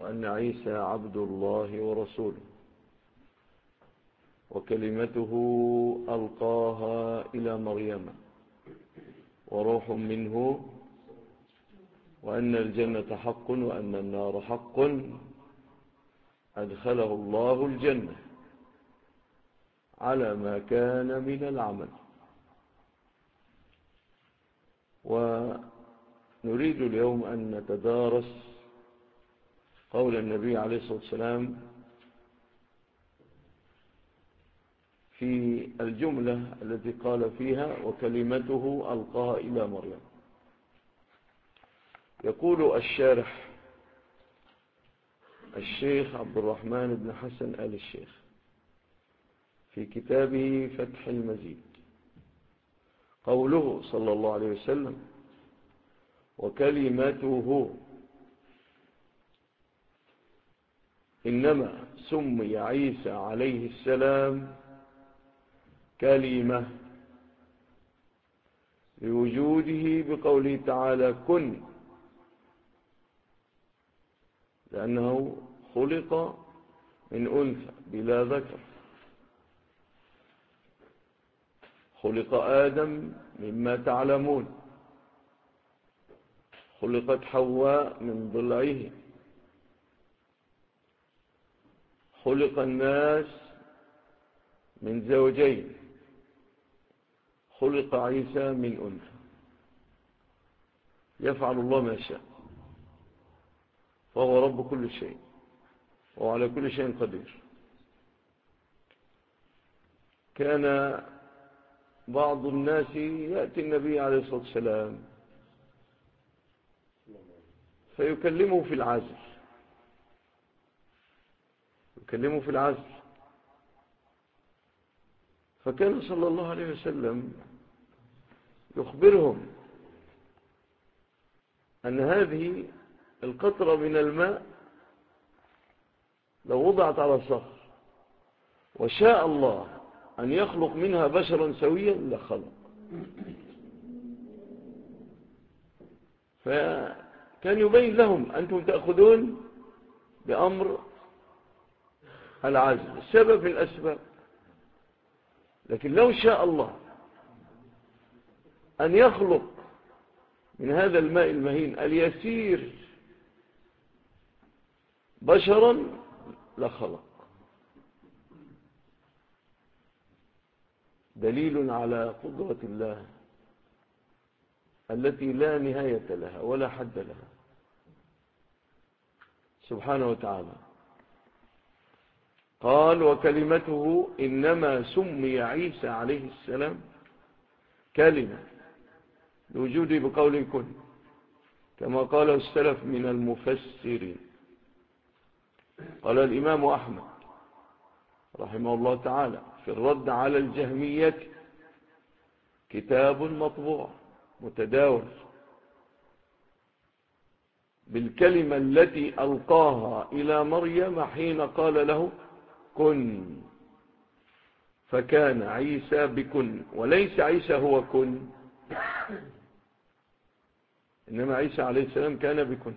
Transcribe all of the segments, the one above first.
وأن عيسى عبد الله ورسوله وكلمته ألقاها إلى مريم وروح منه، وأن الجنة حق وأن النار حق، أدخله الله الجنة على ما كان من العمل. ونريد اليوم أن نتدارس قول النبي عليه الصلاة والسلام في الجملة التي قال فيها وكلمته ألقاها إلى مريم. يقول الشارح الشيخ عبد الرحمن بن حسن آل الشيخ في كتابه فتح المجيد، قوله صلى الله عليه وسلم وكلمته، إنما سمي عيسى عليه السلام كلمة لوجوده بقوله تعالى كن، لأنه خلق من أنثى بلا ذكر، خلق آدم مما تعلمون، خلقت حواء من ضلعه، خلق الناس من زوجين، خلق عيسى من أنثى. يفعل الله ما شاء، فهو رب كل شيء وعلى كل شيء قدير. كان بعض الناس يأتي النبي عليه الصلاة والسلام فيكلمه في العزل، يكلمه في العزل، فكان صلى الله عليه وسلم يخبرهم أن هذه القطرة من الماء لو وضعت على الصخر وشاء الله أن يخلق منها بشرا سويا لخلق. فكان يبين لهم أنتم تأخذون بأمر العزل، السبب من الأسباب، لكن لو شاء الله أن يخلق من هذا الماء المهين اليسير بشرا لخلق. دليل على قدرة الله التي لا نهاية لها ولا حد لها سبحانه وتعالى. قال وكلمته، إنما سمي عيسى عليه السلام كلمة لوجوده بقول كن، كما قاله السلف من المفسرين. قال الإمام أحمد رحمه الله تعالى في الرد على الجهمية كتاب مطبوع متداول بالكلمة التي ألقاها إلى مريم حين قال له كن، فكان عيسى بكن، وليس عيسى هو كن، إنما عيسى عليه السلام كان بكن.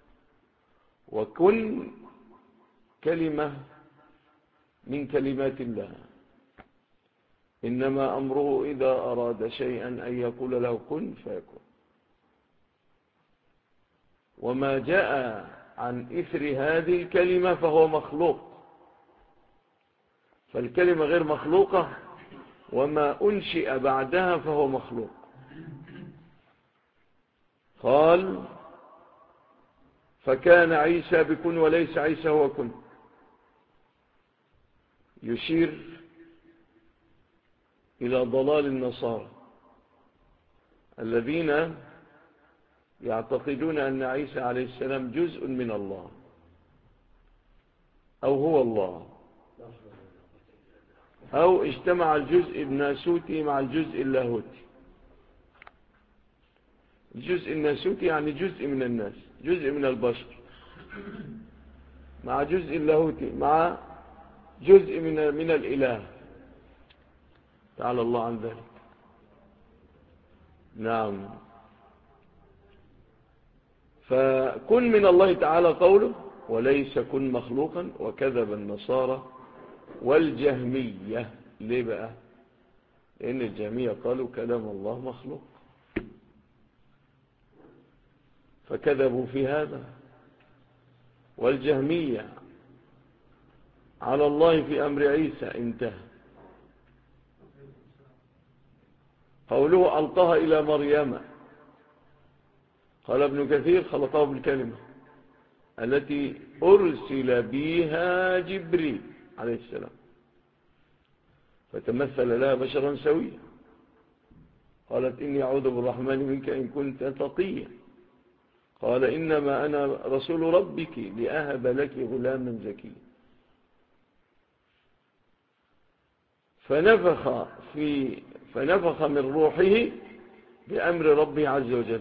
وكن كلمة من كلمات الله، إنما أمره إذا أراد شيئا أن يقول له كن فيكون. وما جاء عن إثر هذه الكلمة فهو مخلوق، فالكلمة غير مخلوقة، وما أنشئ بعدها فهو مخلوق. قال فكان عيسى بكن وليس عيسى هو كن، يشير إلى ضلال النصارى الذين يعتقدون أن عيسى عليه السلام جزء من الله أو هو الله، أو اجتمع الجزء الناسوتي مع الجزء اللاهوتي. الجزء الناسوتي يعني جزء من الناس، جزء من البشر، مع جزء اللاهوتي مع جزء من الإله تعالى الله عن ذلك. نعم. فكن من الله تعالى قوله وليس كن مخلوقا، وكذب النصارى والجهمية. ليه بقى؟ لأن الجهمية قالوا كلام الله مخلوق، فكذبوا في هذا. والجهمية على الله في أمر عيسى انتهى. قوله ألقاها إلى مريم، قال ابن كثير خلطه بالكلمة التي أرسل بها جبريل عليه السلام، فتمثل لها بشرا سويا. قالت إني أعوذ بالرحمن منك إن كنت تقيا. قال إنما أنا رسول ربك لأهب لك غلاما زكيا. فنفخ من روحه بأمر ربه عز وجل،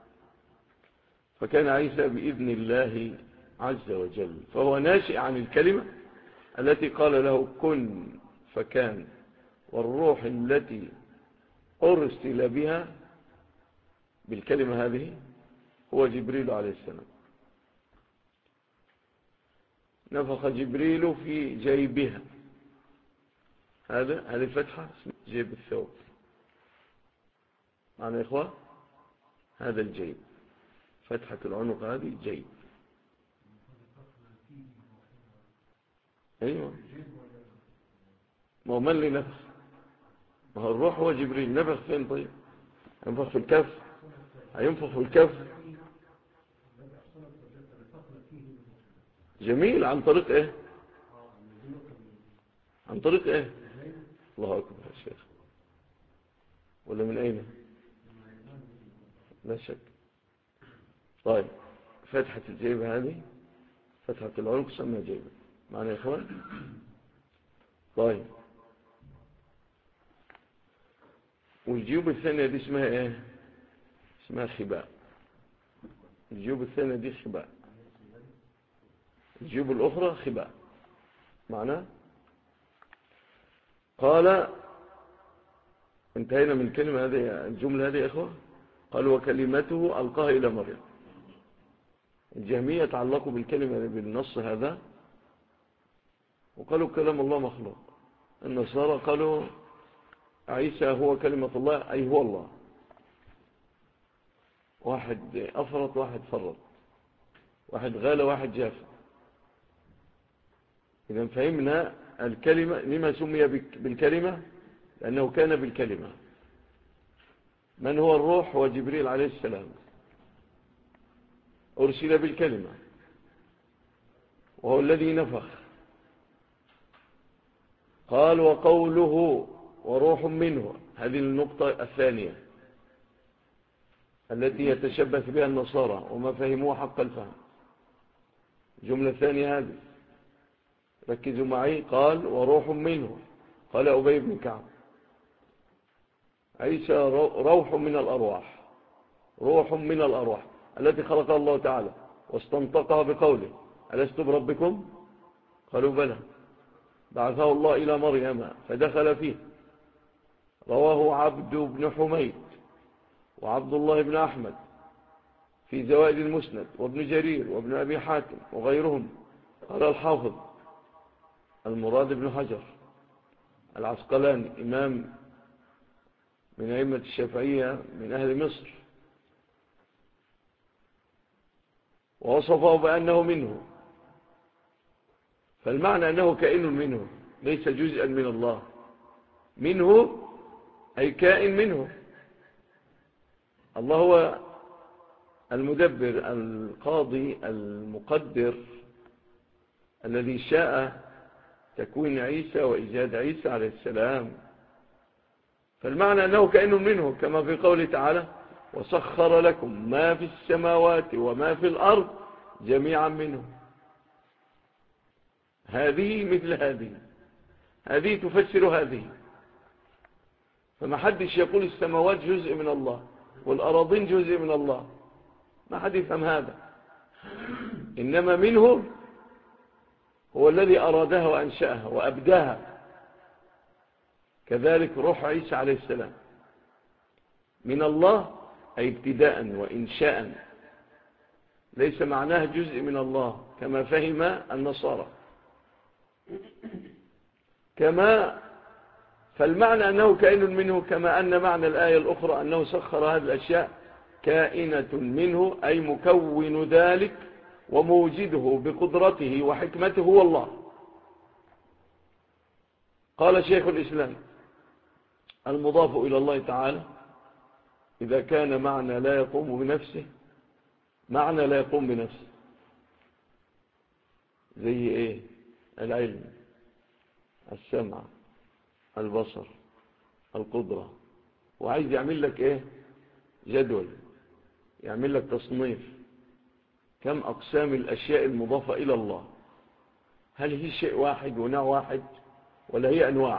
فكان عيسى بإذن الله عز وجل، فهو ناشئ عن الكلمة التي قال له كن فكان، والروح التي أرسل بها بالكلمة هذه هو جبريل عليه السلام. نفخ جبريل في جيبها، هذه الفتحة جيب الثوب معنا يا إخوة، هذا الجيب، فتحة العنق هذه جيب. أيوة، ما هو من اللي نفخ؟ ما هو الروح هو جبريل. نفخ فين طيب؟ ينفخ في الكف؟ هينفخ في الكف؟ جميل. عن طريق ايه؟ عن طريق ايه؟ الله أكبر يا شيخ. ولا من أين؟ لا شك. طيب، فتحة الجيب هذه، فتحة العنق سمى جيبا معنا يا إخوان. طيب، والجيوب الثانية دي اسمها ايه؟ اسمها خباء. الجيوب الثانية دي خباء، الجيوب الأخرى خباء معناه. قال انتهينا من الكلمة هذه، الجملة هذه يا إخوة. قال وكلمته ألقاها إلى مريم. الجهمية تعلقوا بالكلمة بالنص هذا وقالوا كلام الله مخلوق. النصارى قالوا عيسى هو كلمة الله، أي هو الله. واحد أفرط واحد فرط، واحد غال واحد جاف. إذا فهمنا الكلمة لما سمي بالكلمة، لأنه كان بالكلمة. من هو الروح؟ هو جبريل عليه السلام، أرسل بالكلمة، وهو الذي نفخ. قال وقوله وروح منه، هذه النقطة الثانية التي يتشبث بها النصارى وما فهموها حق الفهم. الجملة الثانية هذه ركزوا معي. قال وروح منه، قال أبي بن كعب عيسى روح من الأرواح، روح من الأرواح التي خلقها الله تعالى واستنطقها بقوله ألست بربكم؟ قالوا بلى. بعثه الله إلى مريم فدخل فيه. رواه عبد بن حميد وعبد الله بن أحمد في زوائد المسند، وابن جرير وابن أبي حاتم وغيرهم. قال الحافظ المراد بن حجر العسقلاني، إمام من أئمة الشافعية من أهل مصر، ووصفه بأنه منه. فالمعنى أنه كائن منه، ليس جزءا من الله. منه أي كائن منه. الله هو المدبر القاضي المقدر الذي شاء تكوين عيسى وإيجاد عيسى عليه السلام. فالمعنى أنه كائن منه، كما في قوله تعالى وسخر لكم ما في السماوات وما في الأرض جميعا منه. هذه مثل هذه تفسر هذه. فما حدش يقول السماوات جزء من الله والأراضين جزء من الله، ما حد يفهم هذا. إنما منه هو الذي أرادها وأنشأها وأبداها. كذلك روح عيسى عليه السلام من الله، أي ابتداء وإنشاء، ليس معناه جزء من الله كما فهم النصارى. فالمعنى أنه كائن منه، كما أن معنى الآية الأخرى أنه سخر هذه الأشياء كائنة منه، أي مكون ذلك وموجده بقدرته وحكمته هو الله. قال شيخ الإسلام: المضاف إلى الله تعالى إذا كان معنى لا يقوم بنفسه، معنى لا يقوم بنفسه، زي إيه؟ العلم، السمع، البصر، القدرة. وعايز يعمل لك إيه؟ جدول، يعمل لك تصنيف كم أقسام الأشياء المضافة إلى الله، هل هي شيء واحد ونوع واحد ولا هي أنواع؟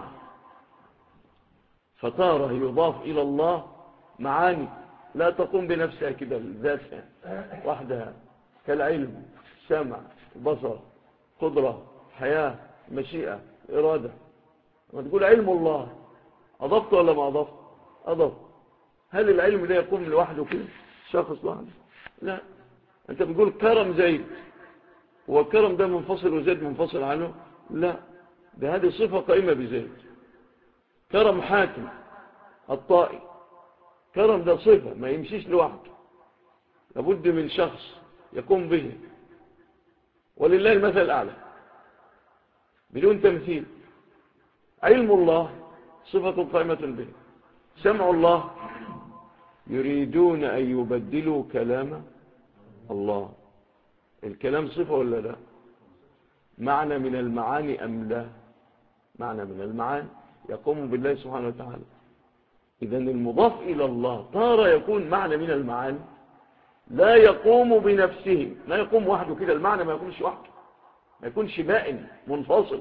فتارة يضاف إلى الله معاني لا تقوم بنفسها كده ذاتها وحدها، كالعلم، سمع، بصر، قدرة، حياة، مشيئة، إرادة. ما تقول علم الله، أضفت ولا ما أضفت؟ أضفت. هل العلم ده يقوم لوحده كده شخص لوحده؟ لا. أنت بتقول كرم زيد، هو الكرم ده منفصل وزيد منفصل عنه؟ لا، ده هذه صفة قائمة بزيد. كرم حاتم الطائي، كرم ده صفة ما يمشيش لوحده، لابد من شخص يقوم به. ولله المثل الأعلى بدون تمثيل. علم الله صفة قائمة به. سمع الله، يريدون أن يبدلوا كلام الله، الكلام صفة ولا لا؟ معنى من المعاني أم لا؟ معنى من المعاني يقوم بالله سبحانه وتعالى. إذن المضاف إلى الله تارة يكون معنى من المعاني لا يقوم بنفسه، لا يقوم وحده كده، المعنى ما يكونش وحده، ما يكونش بائن منفصل،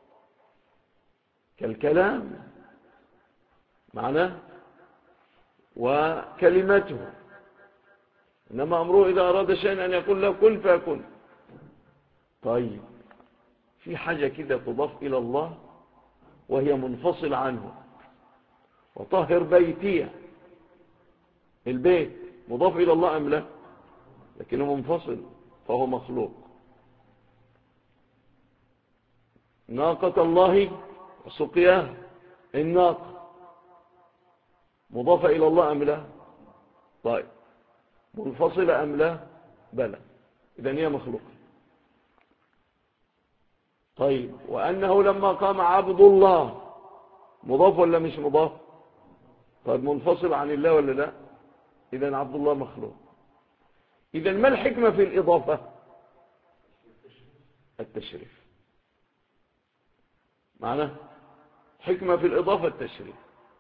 كالكلام معناه وكلمته. إنما أمره إذا أراد شيئا أن يقول له كن فيكون. طيب، في حاجة كده تضاف إلى الله وهي منفصل عنه. وطهر بيتي، البيت مضاف إلى الله أم لا؟ لكنه منفصل فهو مخلوق. ناقة الله وسقياها، الناقة مضافة إلى الله أم لا؟ طيب، منفصلة أم لا؟ بلى، إذن هي مخلوق. طيب، وأنه لما قام عبد الله، مضاف ولا مش مضاف؟ طيب، منفصل عن الله ولا لا؟ إذن عبد الله مخلوق. إذن ما الحكمة في الإضافة؟ التشريف. معنى حكمة في الإضافة التشريف.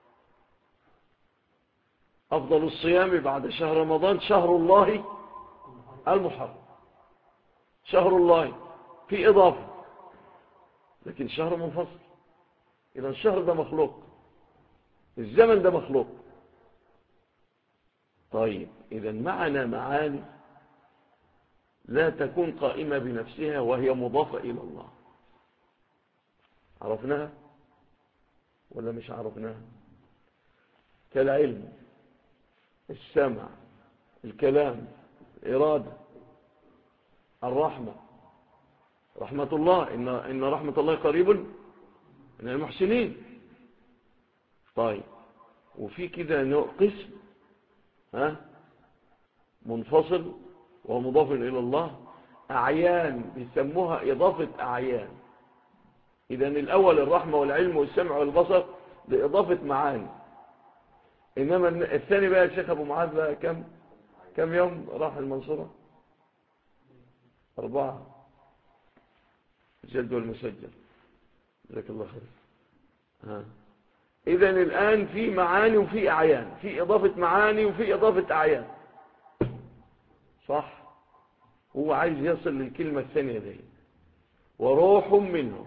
أفضل الصيام بعد شهر رمضان شهر الله المحرم، شهر الله في إضافة، لكن شهر منفصل. إذا الشهر ده مخلوق، الزمن ده مخلوق. طيب، إذا معنا معاني لا تكون قائمة بنفسها وهي مضافة إلى الله. عرفناها ولا مش عرفناها؟ كالعلم، السمع، الكلام، الإرادة، الرحمة، رحمة الله، إن رحمة الله قريب من المحسنين. طيب، وفي كده نوع قسم منفصل ومضاف إلى الله، أعيان بيسموها إضافة أعيان. إذن الأول الرحمة والعلم والسمع والبصر لإضافة معاني. إنما الثاني بقى الشيخ أبو معاذ بقى كم يوم راح المنصورة؟ 4 الجلد والمسجل، جزاك الله خير. إذن الآن في معاني وفي أعيان، في إضافة معاني وفي إضافة أعيان، صح؟ هو عايز يصل للكلمة الثانية دي، وروح منه.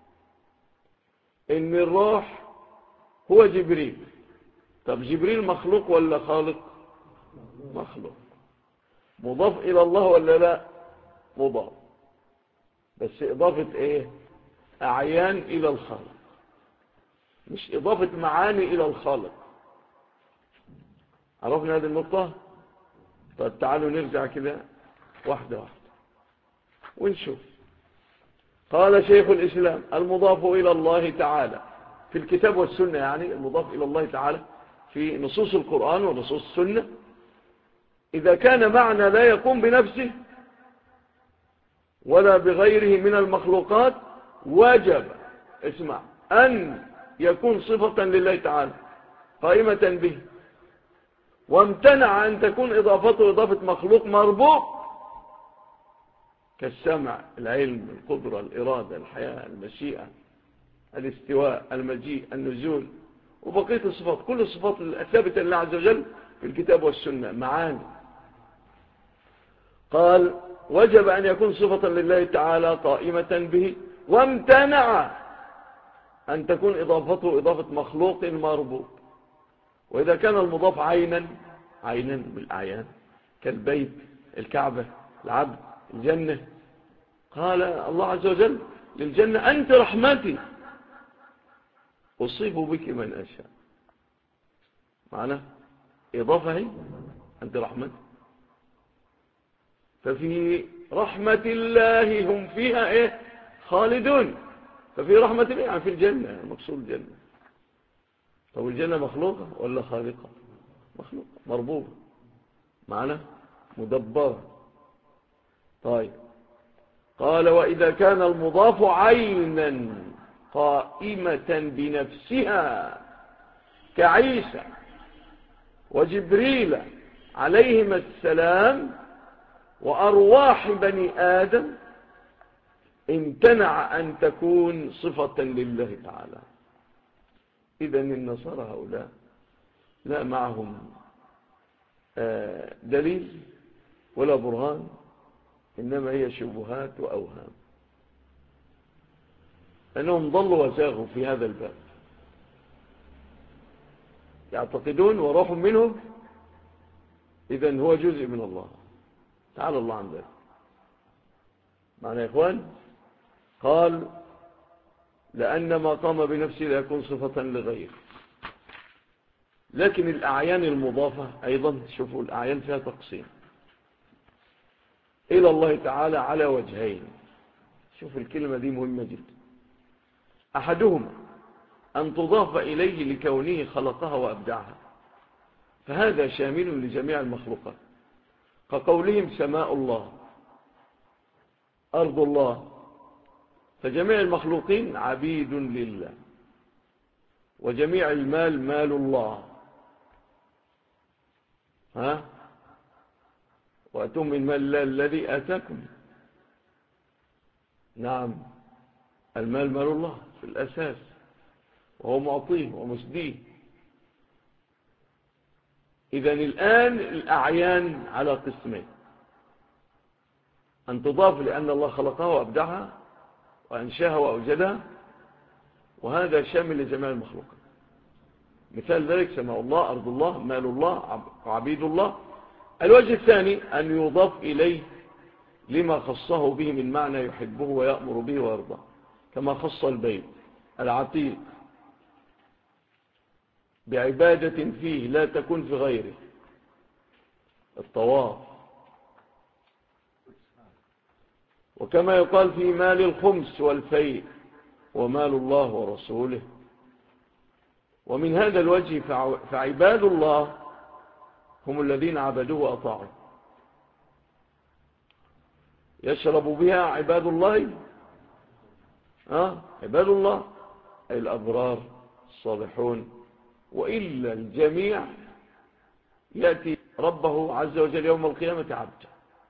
إن الروح هو جبريل. طب جبريل مخلوق ولا خالق؟ مخلوق. مضاف إلى الله ولا لا؟ مضاف، بس إضافة إيه؟ أعيان إلى الخالق، مش إضافة معاني إلى الخالق. عرفنا هذه النقطة؟ طيب، تعالوا نرجع كده واحدة ونشوف. قال شيخ الإسلام: المضاف إلى الله تعالى في الكتاب والسنة، يعني المضاف إلى الله تعالى في نصوص القرآن ونصوص السنة، إذا كان معنى لا يقوم بنفسه ولا بغيره من المخلوقات، وجب اسمع أن يكون صفة لله تعالى قائمة به، وامتنع أن تكون إضافته إضافة مخلوق مربوط كالسمع، العلم، القدرة، الإرادة، الحياة، المشيئة، الاستواء، المجيء، النزول، وبقية الصفات، كل الصفات الثابتة لله عز وجل في الكتاب والسنة معاني. قال: وجب أن يكون صفة لله تعالى قائمة به، وامتنع أن تكون إضافته إضافة مخلوق مربوط. وإذا كان المضاف عينا بالأعيان كالبيت، الكعبة، العبد، الجنة، قال الله عز وجل للجنة: أنت رحمتي أصيب بك من أشاء. معنى إضافة هي أنت رحمتي، ففي رحمة الله هم فيها خالدون. ففي رحمة الله يعني في الجنة، المقصود الجنة. طب الجنة مخلوقة ولا خالقة؟ مخلوقة، مربوبة، معنى مدبرة. طيب، قال: وإذا كان المضاف عينا قائمة بنفسها كعيسى وجبريل عليهما السلام وأرواح بني آدم، امتنع أن تكون صفة لله تعالى. إذن النصارى هؤلاء لا معهم دليل ولا برهان، إنما هي شبهات وأوهام، أنهم ضلوا وزاغوا في هذا الباب، يعتقدون وروح منه إذن هو جزء من الله تعالى الله عن ذلك. معنى يا إخوان، قال: لأن ما قام بنفسه لا يكون صفة لغيره. لكن الأعيان المضافة أيضا، شوفوا الأعيان فيها تقسيم إلى الله تعالى على وجهين. شوفوا الكلمة دي مهمة جدا. أحدهما أن تضاف إليه لكونه خلقها وأبدعها، فهذا شامل لجميع المخلوقات، كقولهم سماء الله، أرض الله، فجميع المخلوقين عبيد لله، وجميع المال مال الله. وأتم من مال الله الذي آتاكم. نعم، المال مال الله في الأساس، وهو معطيه ومسديه. إذن الآن الأعيان على قسمين: أن تضاف لأن الله خلقها وأبدعها وأنشاها وأوجدها، وهذا شامل لجميع المخلوقات. مثال ذلك سماء الله، أرض الله، مال الله، عبيد الله. الوجه الثاني أن يضاف إليه لما خصه به من معنى يحبه ويأمر به ويرضى، كما خص البيت العتيق بعبادة فيه لا تكون في غيره، الطواف. وكما يقال في مال الخمس والفيء ومال الله ورسوله. ومن هذا الوجه فعباد الله هم الذين عبدوه وأطاعوا. يشرب بها عباد الله، عباد الله أي الأبرار الصالحون، وإلا الجميع يأتي ربه عز وجل يوم القيامة عبدا،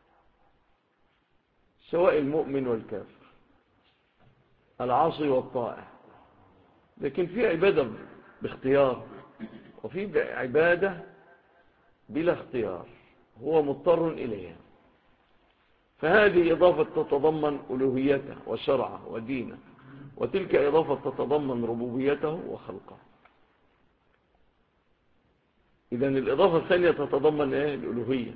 سواء المؤمن والكافر، العاصي والطائع. لكن في عبادة باختيار، وفي عبادة بلا اختيار، هو مضطر إليها، فهذه إضافة تتضمن ألوهيته وشرعه ودينه، وتلك إضافة تتضمن ربوبيته وخلقه. إذن الإضافة الثانية تتضمن الألوهية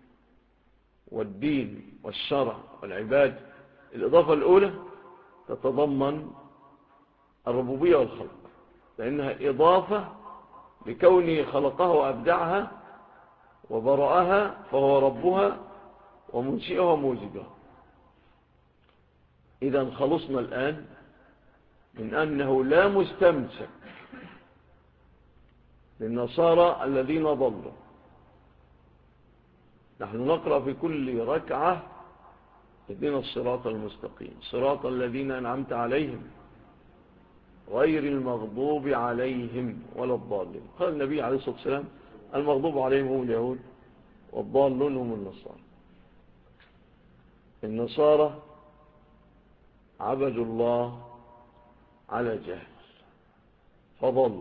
والدين والشرع والعباد. الإضافة الأولى تتضمن الربوبية والخلق، لأنها إضافة لكونه خلقها وأبدعها وبرأها، فهو ربها ومنشئها وموجدها. إذا خلصنا الآن من أنه لا مستمسك للنصارى الذين ضلوا. نحن نقرأ في كل ركعة اهدنا الصراط المستقيم صراط الذين أنعمت عليهم غير المغضوب عليهم ولا الضالين. قال النبي عليه الصلاة والسلام المغضوب عليهم هم اليهود والضالون هم النصارى. النصارى عبدوا الله على جهل فضلوا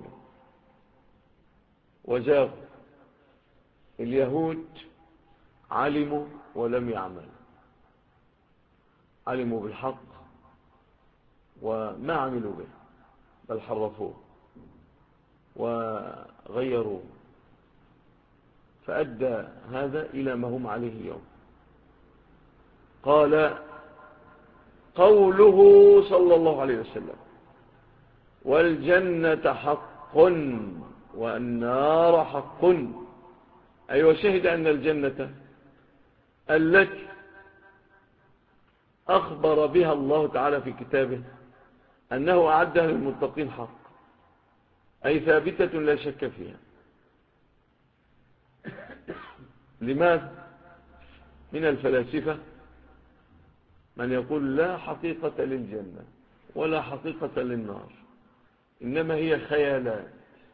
وزاغوا. اليهود علموا ولم يعملوا، علموا بالحق وما عملوا به بل حرفوه وغيروه، فأدى هذا إلى ما هم عليه اليوم. قال قوله صلى الله عليه وسلم والجنة حق والنار حق، أي وشهد أن الجنة التي أخبر بها الله تعالى في كتابه أنه أعدها للمتقين حق، أي ثابتة لا شك فيها. لماذا؟ من الفلاسفة من يقول لا حقيقة للجنة ولا حقيقة للنار، إنما هي خيالات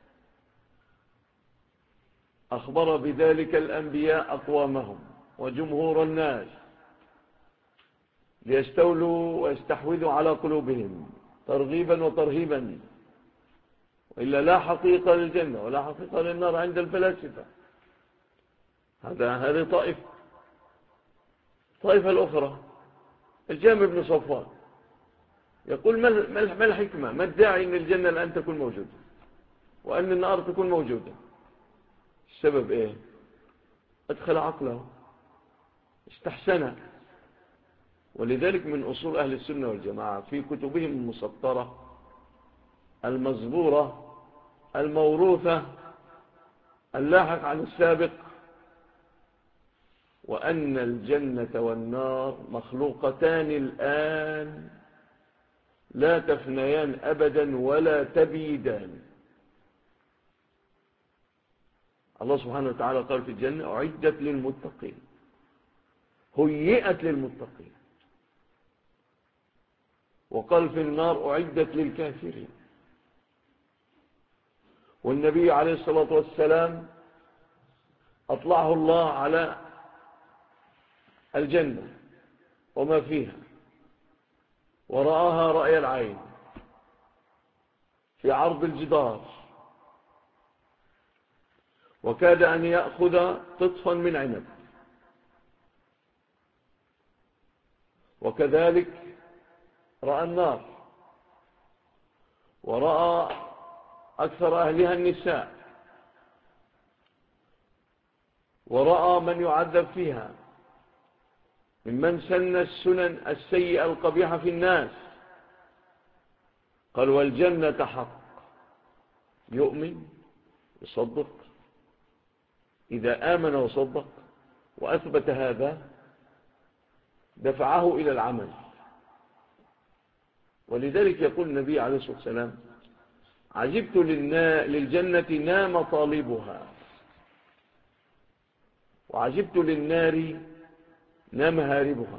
أخبر بذلك الأنبياء أقوامهم وجمهور الناس ليستولوا ويستحوذوا على قلوبهم ترغيبا وترهيبا، وإلا لا حقيقة للجنة ولا حقيقة للنار عند الفلاسفة. هذه طائفة الأخرى الجهم بن صفوان يقول ما الحكمة، ما الداعي أن الجنة الآن تكون موجودة وأن النار تكون موجودة؟ السبب إيه؟ أدخل عقله استحسنه. ولذلك من أصول أهل السنة والجماعة في كتبهم المسطرة المزبورة الموروثة اللاحق عن السابق وأن الجنة والنار مخلوقتان الآن لا تفنيان أبدا ولا تبيدان. الله سبحانه وتعالى قال في الجنة أعدت للمتقين، هيئت للمتقين، وقال في النار أعدت للكافرين. والنبي عليه الصلاة والسلام أطلعه الله على الجنة وما فيها ورآها رأي العين في عرض الجدار، وكاد أن يأخذ قطفا من عنب. وكذلك رأى النار ورأى أكثر أهلها النساء، ورأى من يعذب فيها ممن سن السنن السيئة القبيحة في الناس. قال والجنة حق، يؤمن يصدق، إذا آمن وصدق وأثبت هذا دفعه إلى العمل. ولذلك يقول النبي عليه الصلاة والسلام عجبت للجنة نام طالبها وعجبت للنار نام هاربها.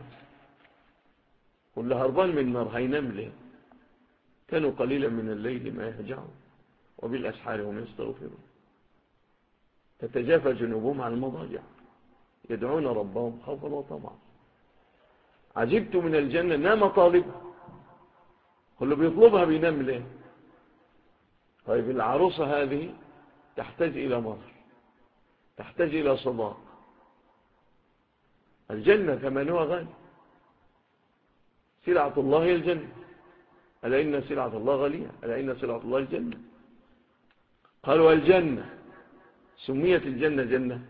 كل هربان من النار هينام ليه؟ كانوا قليلا من الليل ما يهجعون وبالأسحار هم يستغفرون تتجافى جنوبهم عن المضاجع يدعون ربهم خوفا وطمعا. عجبت من الجنة نام طالبها، كل بيطلبها بينام ليه؟ طيب العروسة هذه تحتاج إلى مهر، تحتاج إلى صداق. الجنة ثمنها غالي، سلعة الله هي الجنة، ألا إن سلعة الله غالية، ألا إن سلعة الله الجنة. قال والجنة سميت الجنة جنة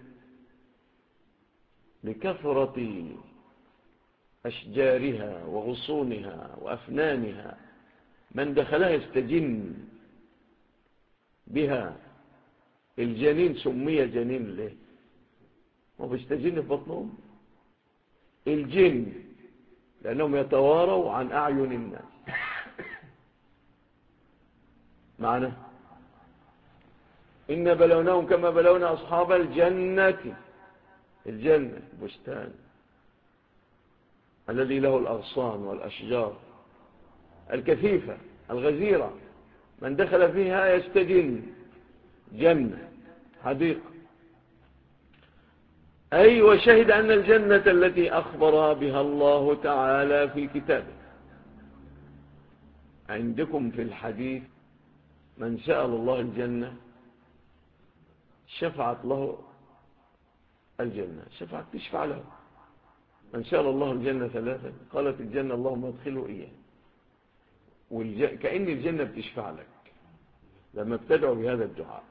لكثرة أشجارها وغصونها وأفنانها، من دخلها يستجن بها. الجنين سمي جنين ليه؟ هو بيستجن في بطنهم، الجن لأنهم يتواروا عن أعين الناس. معنى إن بلوناهم كما بلونا أصحاب الجنة. الجنة بستان الذي له الأغصان والأشجار الكثيفة الغزيرة، من دخل فيها يستجن. جنة حديقة. أي وشهد أن الجنة التي أخبر بها الله تعالى في كتابه. عندكم في الحديث من سأل الله الجنة شفعت له الجنة، شفعت تشفع له. من سأل الله الجنة ثلاثة قالت الجنة اللهم ادخله إياه. كأن الجنة بتشفع لك لما بتدعو بهذا الدعاء.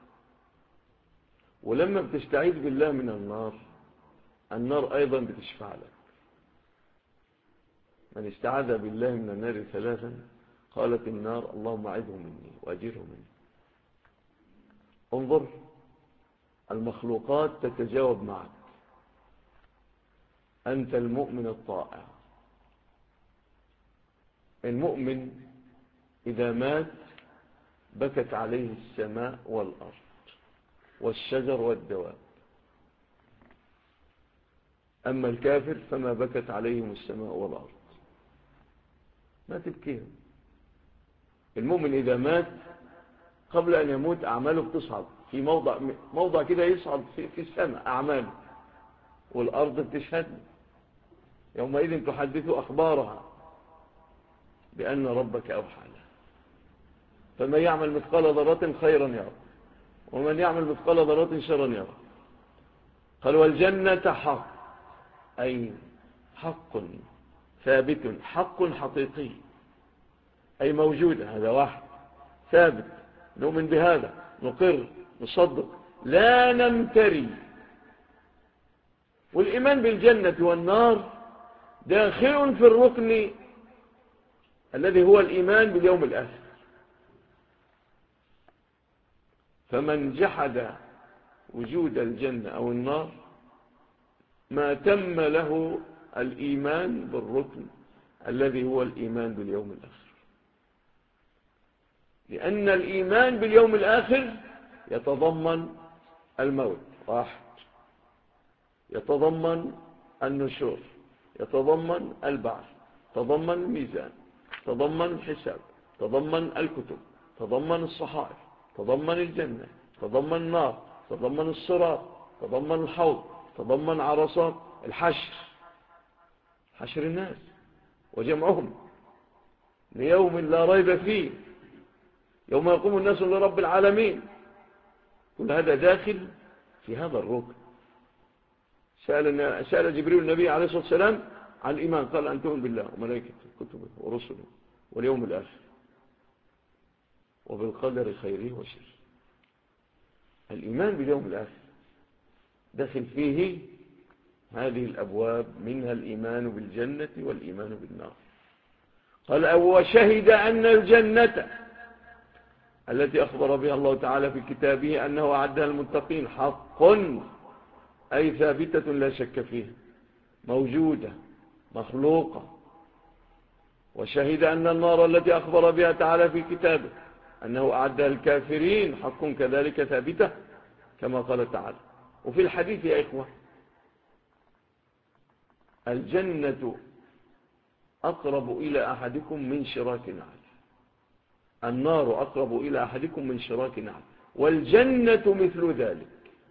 ولما بتستعيذ بالله من النار، النار أيضا بتشفع لك. من استعاذ بالله من النار ثلاثا قالت النار اللهم أعذه مني وأجره مني. انظر، المخلوقات تتجاوب معك. أنت المؤمن الطائع. المؤمن إذا مات بكت عليه السماء والأرض والشجر والدواب. أما الكافر فما بكت عليهم السماء والأرض، ما تبكيهم. المؤمن إذا مات قبل أن يموت أعماله بتصعد في موضع كده، يصعد في السماء أعماله، والأرض بتشهد. يومئذ تحدث أخبارها بأن ربك أوحى له. فمن يعمل مثقال ذرة خيرا يرى، ومن يعمل مثقال ذرة شرا يرى. قال والجنة حق، أي حق ثابت، حق حقيقي، أي موجودة. هذا واحد ثابت، نؤمن بهذا، نقر، نصدق، لا نمتري. والإيمان بالجنة والنار داخل في الركن الذي هو الإيمان باليوم الآخر. فمن جحد وجود الجنة أو النار ما تم له الإيمان بالركن الذي هو الإيمان باليوم الآخر. لأن الإيمان باليوم الآخر يتضمن الموت، واحد، يتضمن النشور، يتضمن البعث، يتضمن الميزان، يتضمن الحساب، يتضمن الكتب، يتضمن الصحائف، يتضمن الجنة، يتضمن النار، يتضمن الصراط، يتضمن الحوض، يتضمن عرصات الحشر، حشر الناس وجمعهم ليوم لا ريب فيه، يوم يقوم الناس لرب العالمين. كل هذا داخل في هذا الركن. سأل جبريل النبي عليه الصلاة والسلام عن الإيمان، قال أن تؤمن بالله وملائكته وكتبه ورسله واليوم الآخر وبالقدر خيره وشره. الإيمان باليوم الآخر داخل فيه هذه الأبواب، منها الإيمان بالجنة والإيمان بالنار. قال وشهد أن الجنة التي أخبر بها الله تعالى في كتابه أنه أعدها المتقين حق، أي ثابتة لا شك فيها، موجودة مخلوقة. وشهد أن النار التي أخبر بها تعالى في كتابه أنه أعدها الكافرين حق، كذلك ثابتة كما قال تعالى. وفي الحديث يا إخوة الجنة أقرب إلى أحدكم من شراك نعل، النار أقرب إلى أحدكم من شراك نعل، والجنة مثل ذلك.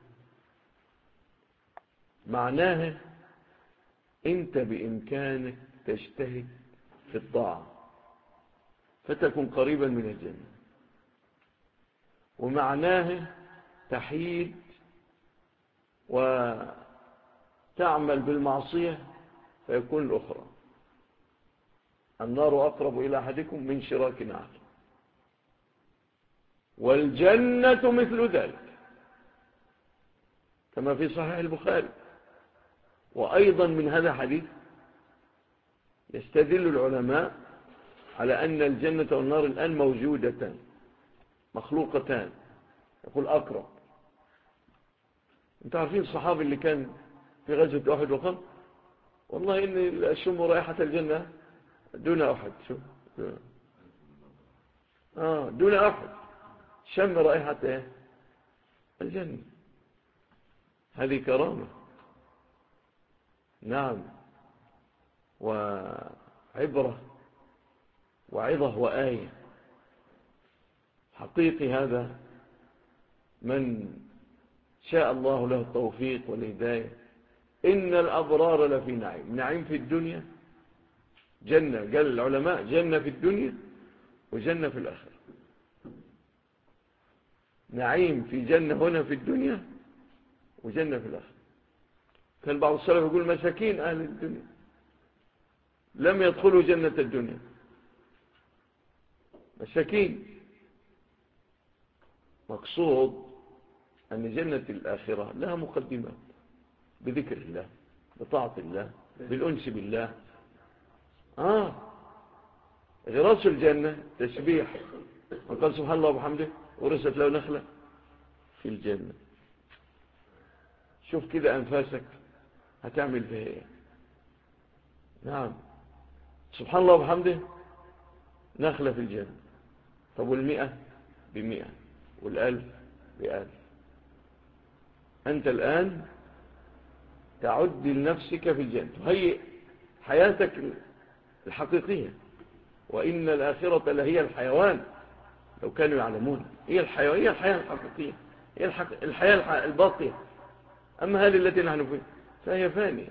معناها أنت بإمكانك تجتهد في الطاعة فتكون قريبا من الجنة، ومعناها تحيد وتعمل بالمعصية فيكون الأخرى. النار أقرب إلى أحدكم من شراك نعل، والجنة مثل ذلك كما في صحيح البخاري. وأيضا من هذا الحديث يستدل العلماء على أن الجنة والنار الآن موجودتان مخلوقتان. يقول أقرب. انتوا عارفين الصحابي اللي كان في غزوة أحد وقام والله إني أشم رائحة الجنة دون أحد. شوف دون أحد شم رائحة إيه؟ الجنة. هذه كرامة. نعم، وعبرة وعظة وآية. حقيقي هذا من شاء الله له التوفيق والهداية. إن الأبرار لفي نعيم. نعيم في الدنيا، جنة، قال العلماء جنة في الدنيا وجنة في الآخرة. نعيم في جنة هنا في الدنيا وجنة في الآخرة. كان بعض السلف يقول مساكين أهل الدنيا لم يدخلوا جنة الدنيا. مساكين. مقصود أن جنة الآخرة لها مقدمات، بذكر الله، بطاعة الله، بالأنس بالله. غراس الجنة تسبيح. وقال سبحان الله وبحمده ورست له نخلة في الجنة. شوف كده أنفاسك هتعمل فيها ايه. نعم، سبحان الله وبحمده نخلة في الجنة. طب والمئة ب100 والألف ب1000. أنت الآن تعد لنفسك في الجنة، تهيئ حياتك الحقيقية. وإن الآخرة لهي الحيوان لو كانوا يعلمون. هي الحياة، هي الحياة الحقيقية، هي الحياة الباقية. أما هذه التي نحن فيها فهي فانية.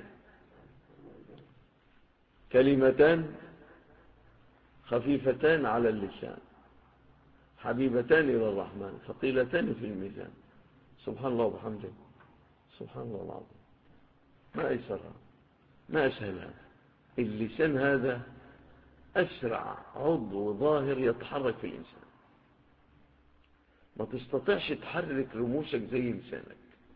كلمتان خفيفتان على اللسان حبيبتان إلى الرحمن ثقيلتان في الميزان. سبحان الله وبحمده سبحان الله العظيم. ما أيسرها، ما أسهلها. اللسان هذا أسرع عضو ظاهر يتحرك في الإنسان. ما تستطيعش تحرك رموشك زي لسانك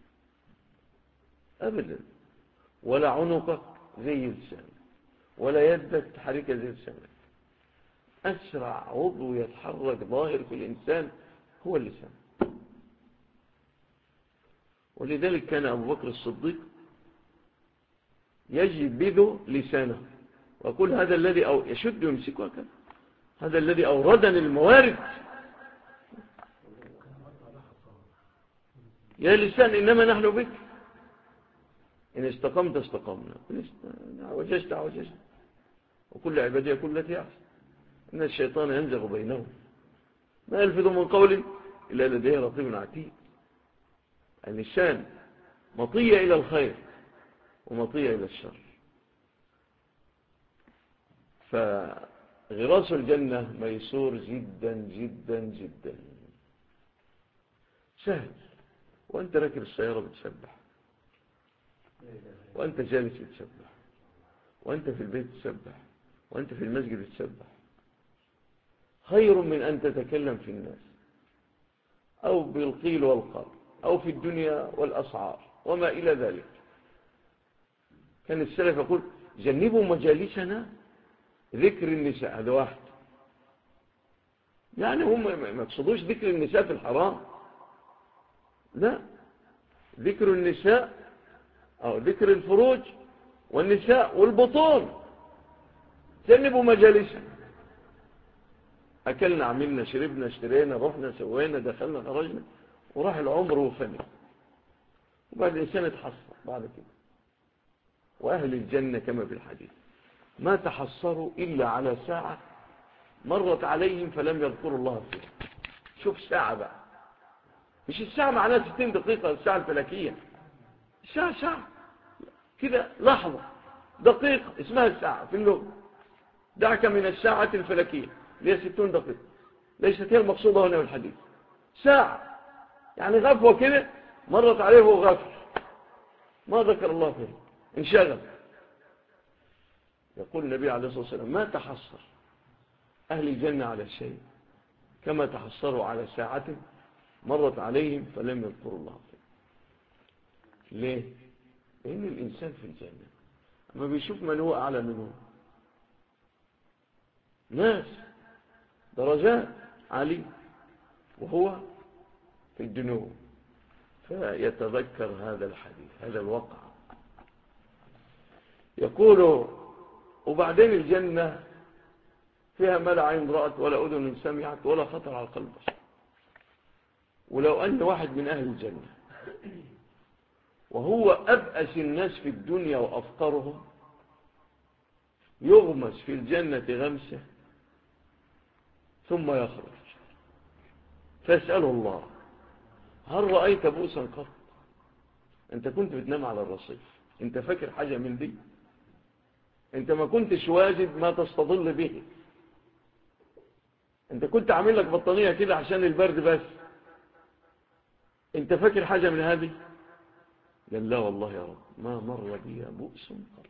أبدا، ولا عنقك زي لسانك، ولا يدك تحركها زي لسانك. أسرع عضو يتحرك ظاهر في الإنسان هو اللسان. ولذلك كان أبو بكر الصديق يجبذ لسانه ويقول هذا الذي يشد ويمسكه هكذا، هذا الذي أوردني الموارد. يا لسان إنما نحن بك، إن استقمت استقمنا، إن عوججت عوججنا، وكل عبادية يقول التي يعصي. إن الشيطان ينزغ بينهم ما يلفظ من قول إلا لديه رقيب عتيد. اللسان مطية إلى الخير ومطية إلى الشر. فغراس الجنة ميسور جدا جدا جدا، سهل. وأنت راكب السيارة بتسبح، وأنت جالس بتسبح، وأنت في البيت بتسبح، وأنت في المسجد بتسبح. خير من أن تتكلم في الناس أو بالقيل والقال أو في الدنيا والأسعار وما إلى ذلك. كان السلف يقول جنبوا مجالسنا ذكر النساء. هذا واحد، يعني هم ما يقصدوش ذكر النساء في الحرام، لا، ذكر النساء أو ذكر الفروج والنساء والبطون. جنبوا مجالسنا. أكلنا عملنا شربنا اشترينا رحنا سوينا دخلنا خرجنا وراح العمر وفني، وبعد الإنسان يتحصر بعد كده. وأهل الجنة كما في الحديث ما تحصروا إلا على ساعة مرت عليهم فلم يذكروا الله فيها. شوف ساعة بقى، مش الساعة معناها 60 دقيقة الساعة الفلكية، ساعة كده، لحظة دقيقة اسمها الساعة في اللغة. دعك من الساعة الفلكية اللي هي 60 دقيقة، ليست هي المقصودة هنا في الحديث. ساعة يعني غفوة كده مرت عليه وهو غافل ما ذكر الله فيه، انشغل. يقول النبي عليه الصلاة والسلام ما تحصر أهل الجنة على شيء كما تحصروا على ساعة مرت عليهم فلم يذكروا الله فيه. ليه؟ لأن الإنسان في الجنة أما بيشوف من هو أعلى منه، ناس درجات عالية وهو في الدنو، فيتذكر هذا الحديث، هذا الواقع. يقول وبعدين الجنة فيها ما لا عين رأت ولا أذن سمعت ولا خطر على القلب. ولو أن واحد من أهل الجنة وهو أبأس الناس في الدنيا وأفقرهم يغمس في الجنة غمسة ثم يخرج فيسأله الله هل رأيت بؤسا قط؟ أنت كنت بتنام على الرصيف، أنت فاكر حاجة من دي؟ أنت ما كنتش واجد ما تستظل به، أنت كنت عامل لك بطانية كده عشان البرد بس، أنت فاكر حاجة من هذه؟ قال لا والله يا رب ما مر بي بؤس قط.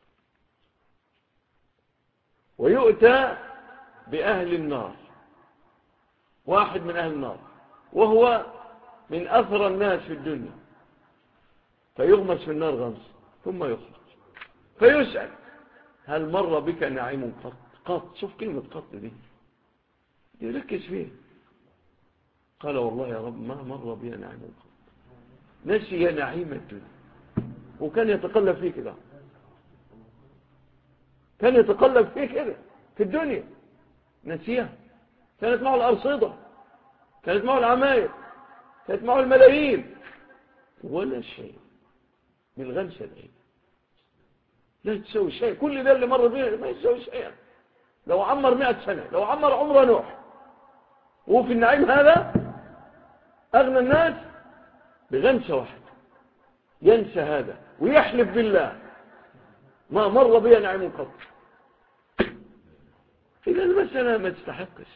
ويؤتى بأهل النار، واحد من أهل النار وهو من أثرى الناس في الدنيا، فيغمس في النار غمس ثم يخرج فيسأل هل مر بك نعيم قط؟ قط، شوف كلمة قط دي يركز فيه. قال والله يا رب ما مر بي نعيم قط. نسي نعيم الدنيا وكان يتقلب فيه كده، كان يتقلب فيه كده في الدنيا، نسيها. كانت معه الأرصدة، كانت معه العماير، كانت معه الملايين، ولا شيء بالغمسة دي لا تسوي شيء. كل ده اللي مر بيه ما يسوي شيء. لو عمر 100 سنة، لو عمر عمر نوح وفي النعيم هذا أغنى الناس بغمسة واحدة ينسى هذا ويحلف بالله ما مر بي نعيم قط. إذا المسألة ما تستحقش،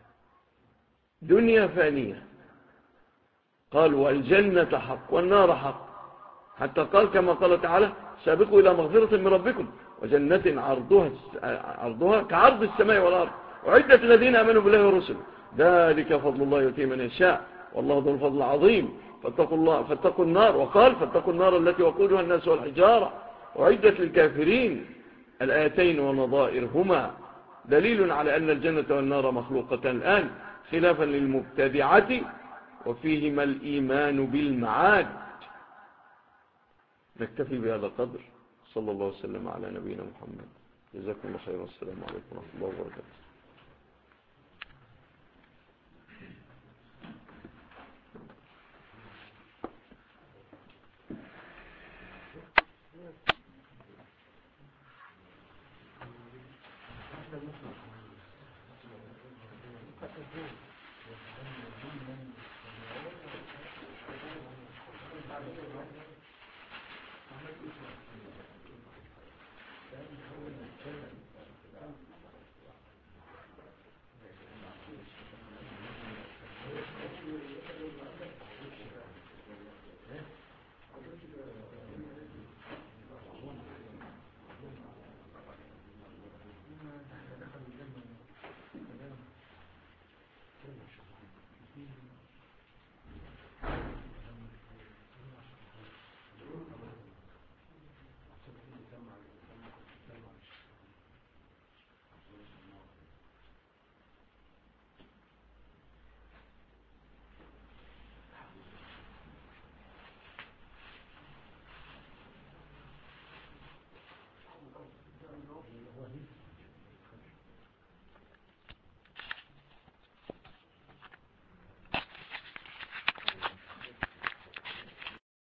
دنيا فانية. قال والجنة حق والنار حق، حتى قال كما قال تعالى سابقوا إلى مغفرة من ربكم وجنة عرضها كعرض السماء والأرض وعدة الذين آمنوا بالله ورسله ذلك فضل الله يؤتيه من يشاء والله ذو الفضل العظيم. فاتقوا النار، وقال فاتقوا النار التي وقودها الناس والحجارة وعدت للكافرين. الآيتين ونظائرهما دليل على أن الجنة والنار مخلوقة الآن خلافا للمبتدعة وفيهما الإيمان بالمعاد. نكتفي بهذا القدر. صلى الله وسلم على نبينا محمد. جزاكم الله خير والسلام عليكم ورحمة الله وبركاته.